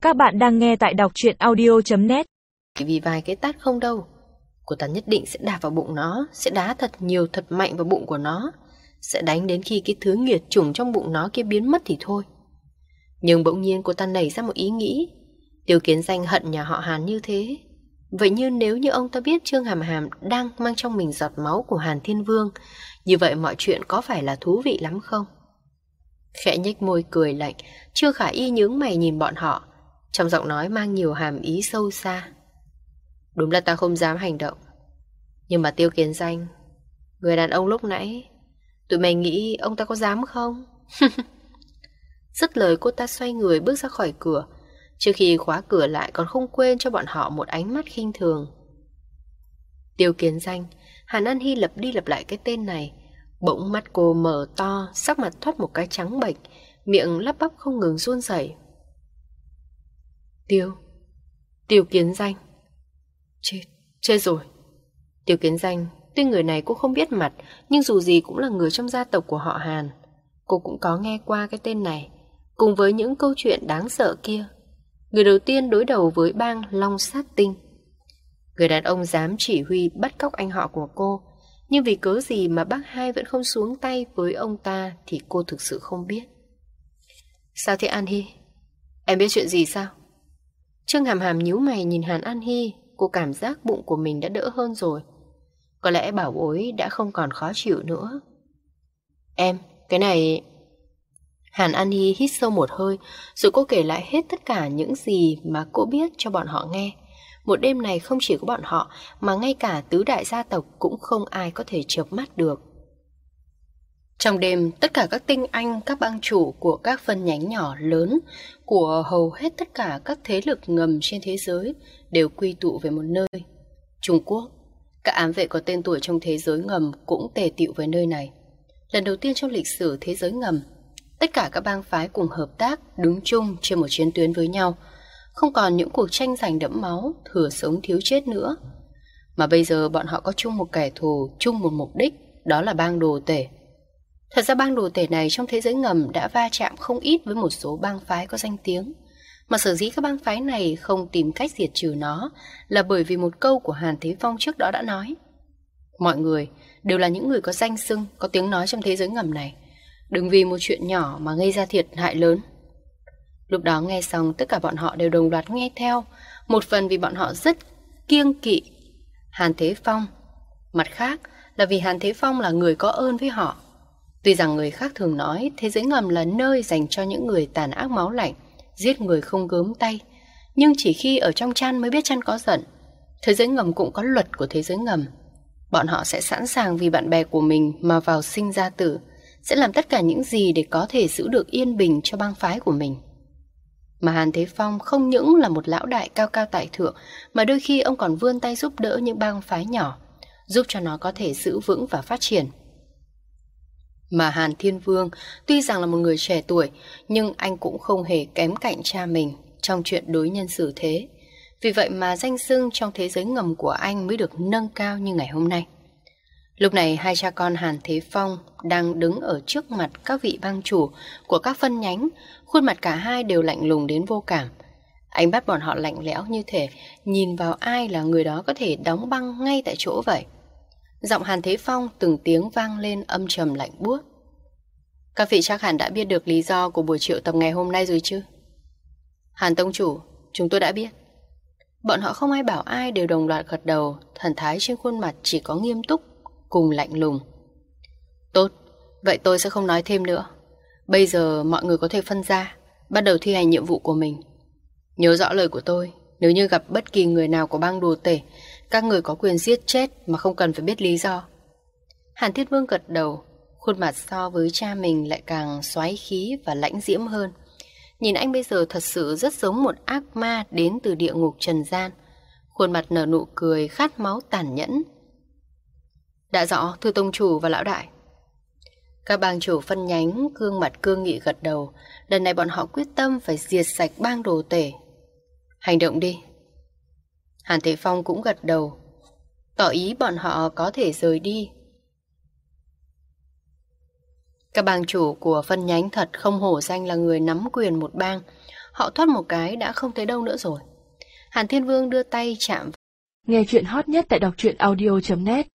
Các bạn đang nghe tại đọc truyện audio.net. Vì vài cái tát không đâu, cô ta nhất định sẽ đạp vào bụng nó, sẽ đá thật nhiều thật mạnh vào bụng của nó, sẽ đánh đến khi cái thứ nghiệt chủng trong bụng nó kia biến mất thì thôi. Nhưng bỗng nhiên cô ta nảy ra một ý nghĩ. Tiêu Kiến Danh hận nhà họ Hàn như thế, vậy như nếu như ông ta biết Trương Hàm Hàm đang mang trong mình giọt máu của Hàn Thiên Vương, như vậy mọi chuyện có phải là thú vị lắm không? Khẽ nhếch môi cười lạnh, Trương Khả Y nhướng mày nhìn bọn họ, trong giọng nói mang nhiều hàm ý sâu xa. Đúng là ta không dám hành động, nhưng mà Tiêu Kiến Danh, người đàn ông lúc nãy, tụi mày nghĩ ông ta có dám không? Dứt lời cô ta xoay người bước ra khỏi cửa. Trước khi khóa cửa lại còn không quên cho bọn họ một ánh mắt khinh thường. Tiêu Kiến Danh, Hàn An Hi lặp đi lặp lại cái tên này. Bỗng mắt cô mở to, sắc mặt thoát một cái trắng bệch, miệng lắp bắp không ngừng run rẩy. Tiêu Kiến Danh. Chết rồi. Tiêu Kiến Danh, tuy người này cũng không biết mặt, nhưng dù gì cũng là người trong gia tộc của họ Hàn. Cô cũng có nghe qua cái tên này, cùng với những câu chuyện đáng sợ kia. Người đầu tiên đối đầu với bang Long Sát Tinh. Người đàn ông dám chỉ huy bắt cóc anh họ của cô, nhưng vì cớ gì mà bác hai vẫn không xuống tay với ông ta thì cô thực sự không biết. Sao thế An Hi? Em biết chuyện gì sao? Trương Hàm Hàm nhíu mày nhìn Hàn An Hi, cô cảm giác bụng của mình đã đỡ hơn rồi. Có lẽ bảo bối đã không còn khó chịu nữa. Em, cái này... Hàn An Hi hít sâu một hơi, rồi cô kể lại hết tất cả những gì mà cô biết cho bọn họ nghe. Một đêm này không chỉ có bọn họ, mà ngay cả tứ đại gia tộc cũng không ai có thể chợp mắt được. Trong đêm, tất cả các tinh anh, các bang chủ của các phân nhánh nhỏ lớn, của hầu hết tất cả các thế lực ngầm trên thế giới đều quy tụ về một nơi. Trung Quốc, các ám vệ có tên tuổi trong thế giới ngầm cũng tề tựu với nơi này. Lần đầu tiên trong lịch sử thế giới ngầm, tất cả các bang phái cùng hợp tác, đứng chung trên một chiến tuyến với nhau. Không còn những cuộc tranh giành đẫm máu, thừa sống thiếu chết nữa. Mà bây giờ bọn họ có chung một kẻ thù, chung một mục đích, đó là bang đồ tể. Thật ra bang đồ tể này trong thế giới ngầm đã va chạm không ít với một số bang phái có danh tiếng. Mà sở dĩ các bang phái này không tìm cách diệt trừ nó là bởi vì một câu của Hàn Thế Phong trước đó đã nói. Mọi người đều là những người có danh xưng, có tiếng nói trong thế giới ngầm này. Đừng vì một chuyện nhỏ mà gây ra thiệt hại lớn. Lúc đó nghe xong tất cả bọn họ đều đồng loạt nghe theo. Một phần vì bọn họ rất kiêng kỵ Hàn Thế Phong, mặt khác là vì Hàn Thế Phong là người có ơn với họ. Tuy rằng người khác thường nói thế giới ngầm là nơi dành cho những người tàn ác máu lạnh, giết người không gớm tay, nhưng chỉ khi ở trong chăn mới biết chăn có giận. Thế giới ngầm cũng có luật của thế giới ngầm. Bọn họ sẽ sẵn sàng vì bạn bè của mình mà vào sinh ra tử, sẽ làm tất cả những gì để có thể giữ được yên bình cho bang phái của mình. Mà Hàn Thế Phong không những là một lão đại cao cao tại thượng, mà đôi khi ông còn vươn tay giúp đỡ những bang phái nhỏ, giúp cho nó có thể giữ vững và phát triển. Mà Hàn Thiên Vương tuy rằng là một người trẻ tuổi, nhưng anh cũng không hề kém cạnh cha mình trong chuyện đối nhân xử thế. Vì vậy mà danh xưng trong thế giới ngầm của anh mới được nâng cao như ngày hôm nay. Lúc này hai cha con Hàn Thế Phong đang đứng ở trước mặt các vị bang chủ của các phân nhánh, khuôn mặt cả hai đều lạnh lùng đến vô cảm. Ánh mắt bọn họ lạnh lẽo như thể nhìn vào ai là người đó có thể đóng băng ngay tại chỗ vậy. Giọng Hàn Thế Phong từng tiếng vang lên âm trầm lạnh buốt. Các vị chắc hẳn đã biết được lý do của buổi triệu tập ngày hôm nay rồi chứ? Hàn Tông Chủ, chúng tôi đã biết. Bọn họ không ai bảo ai đều đồng loạt gật đầu, thần thái trên khuôn mặt chỉ có nghiêm túc cùng lạnh lùng. Tốt, vậy tôi sẽ không nói thêm nữa. Bây giờ mọi người có thể phân ra, bắt đầu thi hành nhiệm vụ của mình. Nhớ rõ lời của tôi, nếu như gặp bất kỳ người nào của bang đồ tể, các người có quyền giết chết mà không cần phải biết lý do. Hàn Thiết Vương gật đầu, khuôn mặt so với cha mình lại càng xoáy khí và lãnh diễm hơn. Nhìn anh bây giờ thật sự rất giống một ác ma đến từ địa ngục trần gian. Khuôn mặt nở nụ cười khát máu tàn nhẫn. Đã rõ, thưa tông chủ và lão đại. Các bang chủ phân nhánh gương mặt cương nghị gật đầu. Lần này bọn họ quyết tâm phải diệt sạch bang đồ tể. Hành động đi. Hàn Thế Phong cũng gật đầu, tỏ ý bọn họ có thể rời đi. Các bang chủ của phân nhánh thật không hổ danh là người nắm quyền một bang. Họ thoát một cái đã không thấy đâu nữa rồi. Hàn Thiên Vương đưa tay chạm. Nghe chuyện hot nhất tại đọc truyện audio.net